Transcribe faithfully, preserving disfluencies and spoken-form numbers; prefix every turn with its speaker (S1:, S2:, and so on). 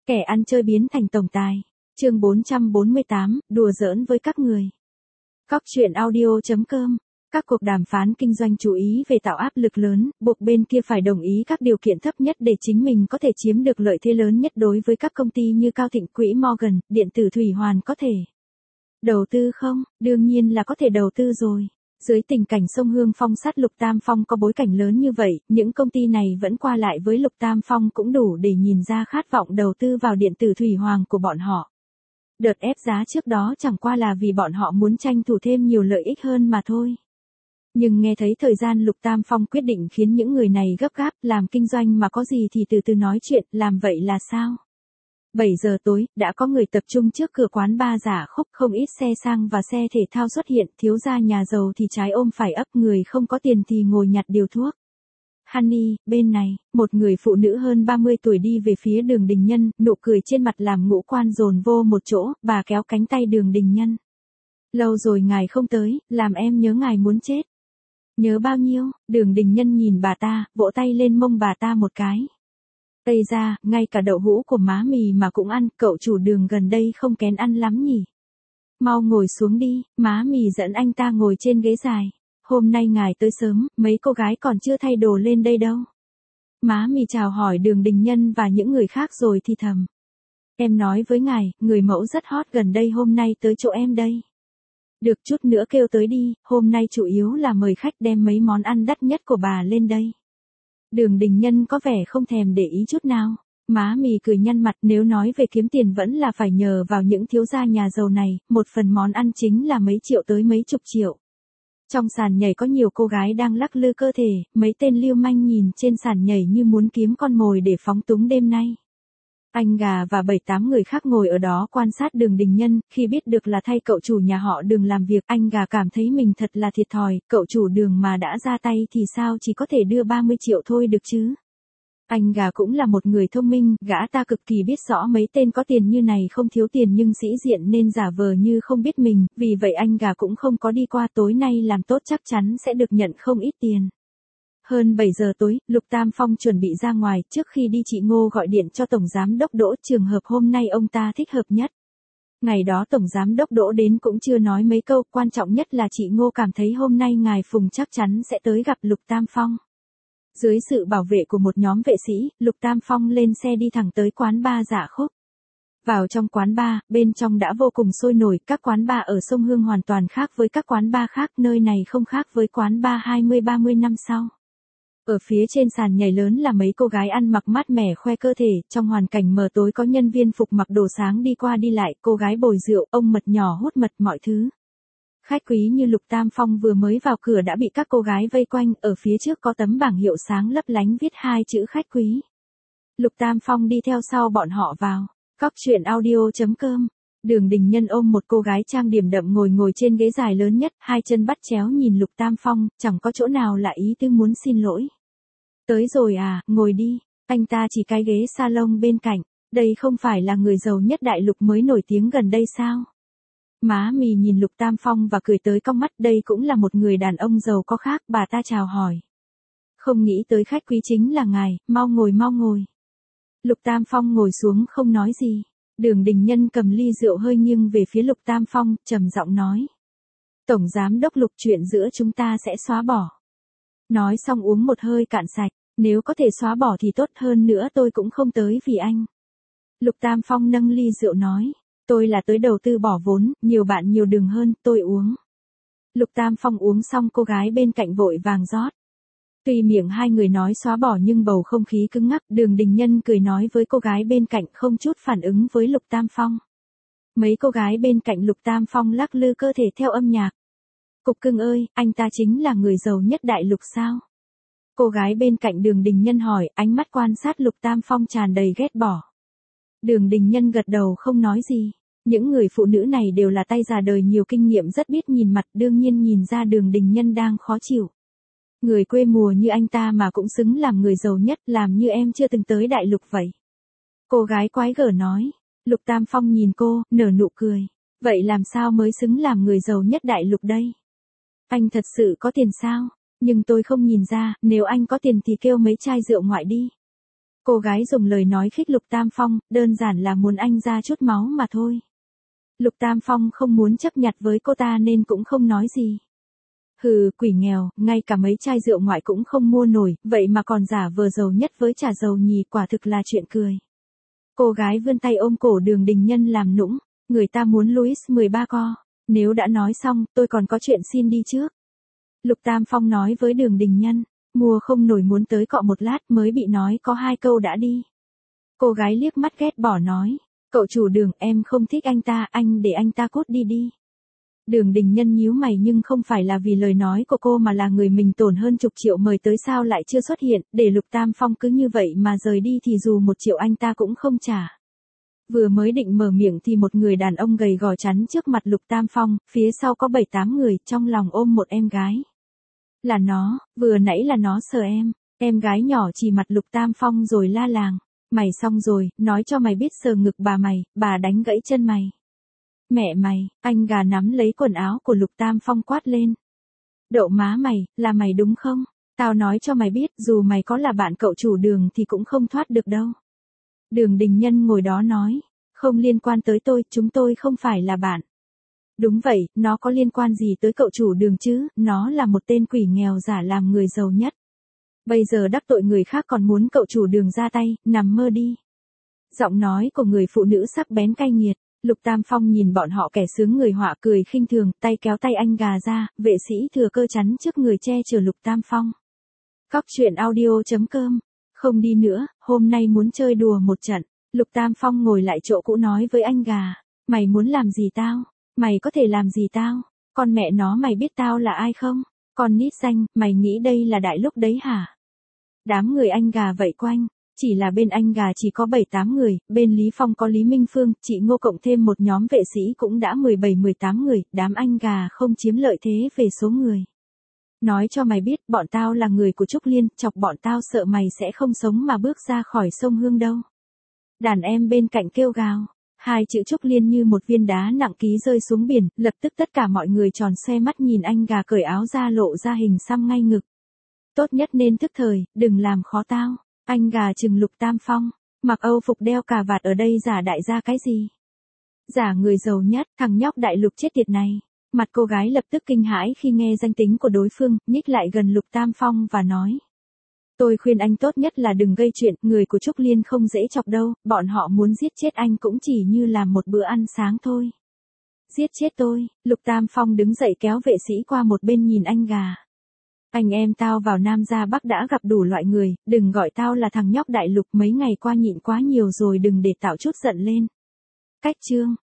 S1: Kẻ ăn chơi biến thành tổng tài. Chương bốn trăm bốn mươi tám, đùa giỡn với các người. Cóc truyện audio chấm com. Các cuộc đàm phán kinh doanh chú ý về tạo áp lực lớn, buộc bên kia phải đồng ý các điều kiện thấp nhất để chính mình có thể chiếm được lợi thế lớn nhất. Đối với các công ty như Cao Thịnh, Quỹ Morgan, điện tử Thủy Hoàn có thể đầu tư không? Đương nhiên là có thể đầu tư rồi. Dưới tình cảnh sông Hương Phong sát Lục Tam Phong có bối cảnh lớn như vậy, những công ty này vẫn qua lại với Lục Tam Phong cũng đủ để nhìn ra khát vọng đầu tư vào điện tử Thủy Hoàng của bọn họ. Đợt ép giá trước đó chẳng qua là vì bọn họ muốn tranh thủ thêm nhiều lợi ích hơn mà thôi. Nhưng nghe thấy thời gian Lục Tam Phong quyết định khiến những người này gấp gáp, làm kinh doanh mà có gì thì từ từ nói chuyện, làm vậy là sao? bảy giờ tối, đã có người tập trung trước cửa quán bar giả khúc, không ít xe sang và xe thể thao xuất hiện, thiếu gia nhà giàu thì trái ôm phải ấp, người không có tiền thì ngồi nhặt điều thuốc. Honey, bên này, một người phụ nữ hơn ba mươi tuổi đi về phía Đường Đình Nhân, nụ cười trên mặt làm ngũ quan dồn vô một chỗ, bà kéo cánh tay Đường Đình Nhân. Lâu rồi ngài không tới, làm em nhớ ngài muốn chết. Nhớ bao nhiêu? Đường Đình Nhân nhìn bà ta, vỗ tay lên mông bà ta một cái. Tây ra, ngay cả đậu hũ của má mì mà cũng ăn, cậu chủ Đường gần đây không kén ăn lắm nhỉ. Mau ngồi xuống đi, má mì dẫn anh ta ngồi trên ghế dài. Hôm nay ngài tới sớm, mấy cô gái còn chưa thay đồ lên đây đâu. Má mì chào hỏi Đường Đình Nhân và những người khác rồi thì thầm. Em nói với ngài, người mẫu rất hot gần đây hôm nay tới chỗ em đây. Được chút nữa kêu tới đi, hôm nay chủ yếu là mời khách đem mấy món ăn đắt nhất của bà lên đây. Đường Đình Nhân có vẻ không thèm để ý chút nào. Má mì cười nhăn mặt, nếu nói về kiếm tiền vẫn là phải nhờ vào những thiếu gia nhà giàu này, một phần món ăn chính là mấy triệu tới mấy chục triệu. Trong sàn nhảy có nhiều cô gái đang lắc lư cơ thể, mấy tên lưu manh nhìn trên sàn nhảy như muốn kiếm con mồi để phóng túng đêm nay. Anh gà và bảy tám người khác ngồi ở đó quan sát Đường Đình Nhân, khi biết được là thay cậu chủ nhà họ Đường làm việc, anh gà cảm thấy mình thật là thiệt thòi, cậu chủ Đường mà đã ra tay thì sao chỉ có thể đưa ba mươi triệu thôi được chứ. Anh gà cũng là một người thông minh, gã ta cực kỳ biết rõ mấy tên có tiền như này không thiếu tiền nhưng sĩ diện nên giả vờ như không biết mình, vì vậy anh gà cũng không có đi qua, tối nay làm tốt chắc chắn sẽ được nhận không ít tiền. Hơn bảy giờ tối, Lục Tam Phong chuẩn bị ra ngoài, trước khi đi chị Ngô gọi điện cho Tổng Giám Đốc Đỗ, trường hợp hôm nay ông ta thích hợp nhất. Ngày đó Tổng Giám Đốc Đỗ đến cũng chưa nói mấy câu, quan trọng nhất là chị Ngô cảm thấy hôm nay ngài Phùng chắc chắn sẽ tới gặp Lục Tam Phong. Dưới sự bảo vệ của một nhóm vệ sĩ, Lục Tam Phong lên xe đi thẳng tới quán bar Dạ Khúc. Vào trong quán bar, bên trong đã vô cùng sôi nổi, các quán bar ở sông Hương hoàn toàn khác với các quán bar khác, nơi này không khác với quán bar hai mươi ba mươi năm sau. Ở phía trên sàn nhảy lớn là mấy cô gái ăn mặc mát mẻ khoe cơ thể, trong hoàn cảnh mờ tối có nhân viên phục mặc đồ sáng đi qua đi lại, cô gái bồi rượu, ông mật nhỏ hút mật mọi thứ. Khách quý như Lục Tam Phong vừa mới vào cửa đã bị các cô gái vây quanh, ở phía trước có tấm bảng hiệu sáng lấp lánh viết hai chữ khách quý. Lục Tam Phong đi theo sau bọn họ vào. Cóc truyện audio chấm com. Đường Đình Nhân ôm một cô gái trang điểm đậm ngồi ngồi trên ghế dài lớn nhất, hai chân bắt chéo nhìn Lục Tam Phong, chẳng có chỗ nào là ý tứ muốn xin lỗi. Tới rồi à, ngồi đi. Anh ta chỉ cái ghế salon bên cạnh. Đây không phải là người giàu nhất đại lục mới nổi tiếng gần đây sao? Má mì nhìn Lục Tam Phong và cười tới cong mắt, đây cũng là một người đàn ông giàu có khác, bà ta chào hỏi. Không nghĩ tới khách quý chính là ngài, mau ngồi mau ngồi. Lục Tam Phong ngồi xuống không nói gì. Đường Đình Nhân cầm ly rượu hơi nghiêng về phía Lục Tam Phong, trầm giọng nói. Tổng Giám Đốc Lục, chuyện giữa chúng ta sẽ xóa bỏ. Nói xong uống một hơi cạn sạch, nếu có thể xóa bỏ thì tốt, hơn nữa tôi cũng không tới vì anh. Lục Tam Phong nâng ly rượu nói. Tôi là tới đầu tư bỏ vốn, nhiều bạn nhiều đường hơn, tôi uống. Lục Tam Phong uống xong cô gái bên cạnh vội vàng rót. Tuy miệng hai người nói xóa bỏ nhưng bầu không khí cứng ngắc, Đường Đình Nhân cười nói với cô gái bên cạnh không chút phản ứng với Lục Tam Phong. Mấy cô gái bên cạnh Lục Tam Phong lắc lư cơ thể theo âm nhạc. Cục cưng ơi, anh ta chính là người giàu nhất đại lục sao? Cô gái bên cạnh Đường Đình Nhân hỏi, ánh mắt quan sát Lục Tam Phong tràn đầy ghét bỏ. Đường Đình Nhân gật đầu không nói gì. Những người phụ nữ này đều là tay già đời nhiều kinh nghiệm rất biết nhìn mặt, đương nhiên nhìn ra Đường Đình Nhân đang khó chịu. Người quê mùa như anh ta mà cũng xứng làm người giàu nhất, làm như em chưa từng tới đại lục vậy. Cô gái quái gở nói. Lục Tam Phong nhìn cô, nở nụ cười. Vậy làm sao mới xứng làm người giàu nhất đại lục đây? Anh thật sự có tiền sao? Nhưng tôi không nhìn ra, nếu anh có tiền thì kêu mấy chai rượu ngoại đi. Cô gái dùng lời nói khích Lục Tam Phong, đơn giản là muốn anh ra chút máu mà thôi. Lục Tam Phong không muốn chấp nhặt với cô ta nên cũng không nói gì. Hừ, quỷ nghèo, ngay cả mấy chai rượu ngoại cũng không mua nổi, vậy mà còn giả vờ giàu nhất với trà dầu nhì, quả thực là chuyện cười. Cô gái vươn tay ôm cổ Đường Đình Nhân làm nũng, người ta muốn Louis mười ba co, nếu đã nói xong, tôi còn có chuyện xin đi trước. Lục Tam Phong nói với Đường Đình Nhân, mua không nổi muốn tới cọ một lát mới bị nói có hai câu đã đi. Cô gái liếc mắt ghét bỏ nói, cậu chủ Đường, em không thích anh ta, anh để anh ta cút đi đi. Đường Đình Nhân nhíu mày nhưng không phải là vì lời nói của cô mà là người mình tổn hơn chục triệu mời tới sao lại chưa xuất hiện, để Lục Tam Phong cứ như vậy mà rời đi thì dù một triệu anh ta cũng không trả. Vừa mới định mở miệng thì một người đàn ông gầy gò chắn trước mặt Lục Tam Phong, phía sau có bảy tám người, trong lòng ôm một em gái. Là nó, vừa nãy là nó sờ em, em gái nhỏ chỉ mặt Lục Tam Phong rồi la làng. Mày xong rồi, nói cho mày biết sờ ngực bà mày, bà đánh gãy chân mày. Mẹ mày, anh gà nắm lấy quần áo của Lục Tam Phong quát lên. Đậu má mày, là mày đúng không? Tao nói cho mày biết, dù mày có là bạn cậu chủ Đường thì cũng không thoát được đâu. Đường Đình Nhân ngồi đó nói, không liên quan tới tôi, chúng tôi không phải là bạn. Đúng vậy, nó có liên quan gì tới cậu chủ Đường chứ, nó là một tên quỷ nghèo giả làm người giàu nhất. Bây giờ đắc tội người khác còn muốn cậu chủ Đường ra tay, nằm mơ đi. Giọng nói của người phụ nữ sắc bén cay nghiệt. Lục Tam Phong nhìn bọn họ kẻ sướng người họa cười khinh thường, tay kéo tay anh gà ra, vệ sĩ thừa cơ chắn trước người che chở Lục Tam Phong. Cóc truyện audio chấm com. Không đi nữa, hôm nay muốn chơi đùa một trận. Lục Tam Phong ngồi lại chỗ cũ nói với anh gà, mày muốn làm gì tao? Mày có thể làm gì tao? Con mẹ nó mày biết tao là ai không? Con nít xanh, mày nghĩ đây là đại lúc đấy hả? Đám người anh gà vây quanh. Chỉ là bên anh gà chỉ có bảy tám người, bên Lý Phong có Lý Minh Phương, chị Ngô cộng thêm một nhóm vệ sĩ cũng đã mười bảy mười tám người, đám anh gà không chiếm lợi thế về số người. Nói cho mày biết, bọn tao là người của Trúc Liên, chọc bọn tao sợ mày sẽ không sống mà bước ra khỏi sông Hương đâu. Đàn em bên cạnh kêu gào, hai chữ Trúc Liên như một viên đá nặng ký rơi xuống biển, lập tức tất cả mọi người tròn xoe mắt nhìn anh gà cởi áo ra lộ ra hình xăm ngay ngực. Tốt nhất nên thức thời, đừng làm khó tao. Anh gà chừng Lục Tam Phong, mặc Âu phục đeo cà vạt ở đây giả đại gia cái gì? Giả người giàu nhất, thằng nhóc đại Lục chết tiệt này. Mặt cô gái lập tức kinh hãi khi nghe danh tính của đối phương, nhích lại gần Lục Tam Phong và nói. Tôi khuyên anh tốt nhất là đừng gây chuyện, người của Trúc Liên không dễ chọc đâu, bọn họ muốn giết chết anh cũng chỉ như làm một bữa ăn sáng thôi. Giết chết tôi, Lục Tam Phong đứng dậy kéo vệ sĩ qua một bên nhìn anh gà. Anh em tao vào Nam ra Bắc đã gặp đủ loại người, đừng gọi tao là thằng nhóc đại Lục, mấy ngày qua nhịn quá nhiều rồi, đừng để tạo chút giận lên. Cách chương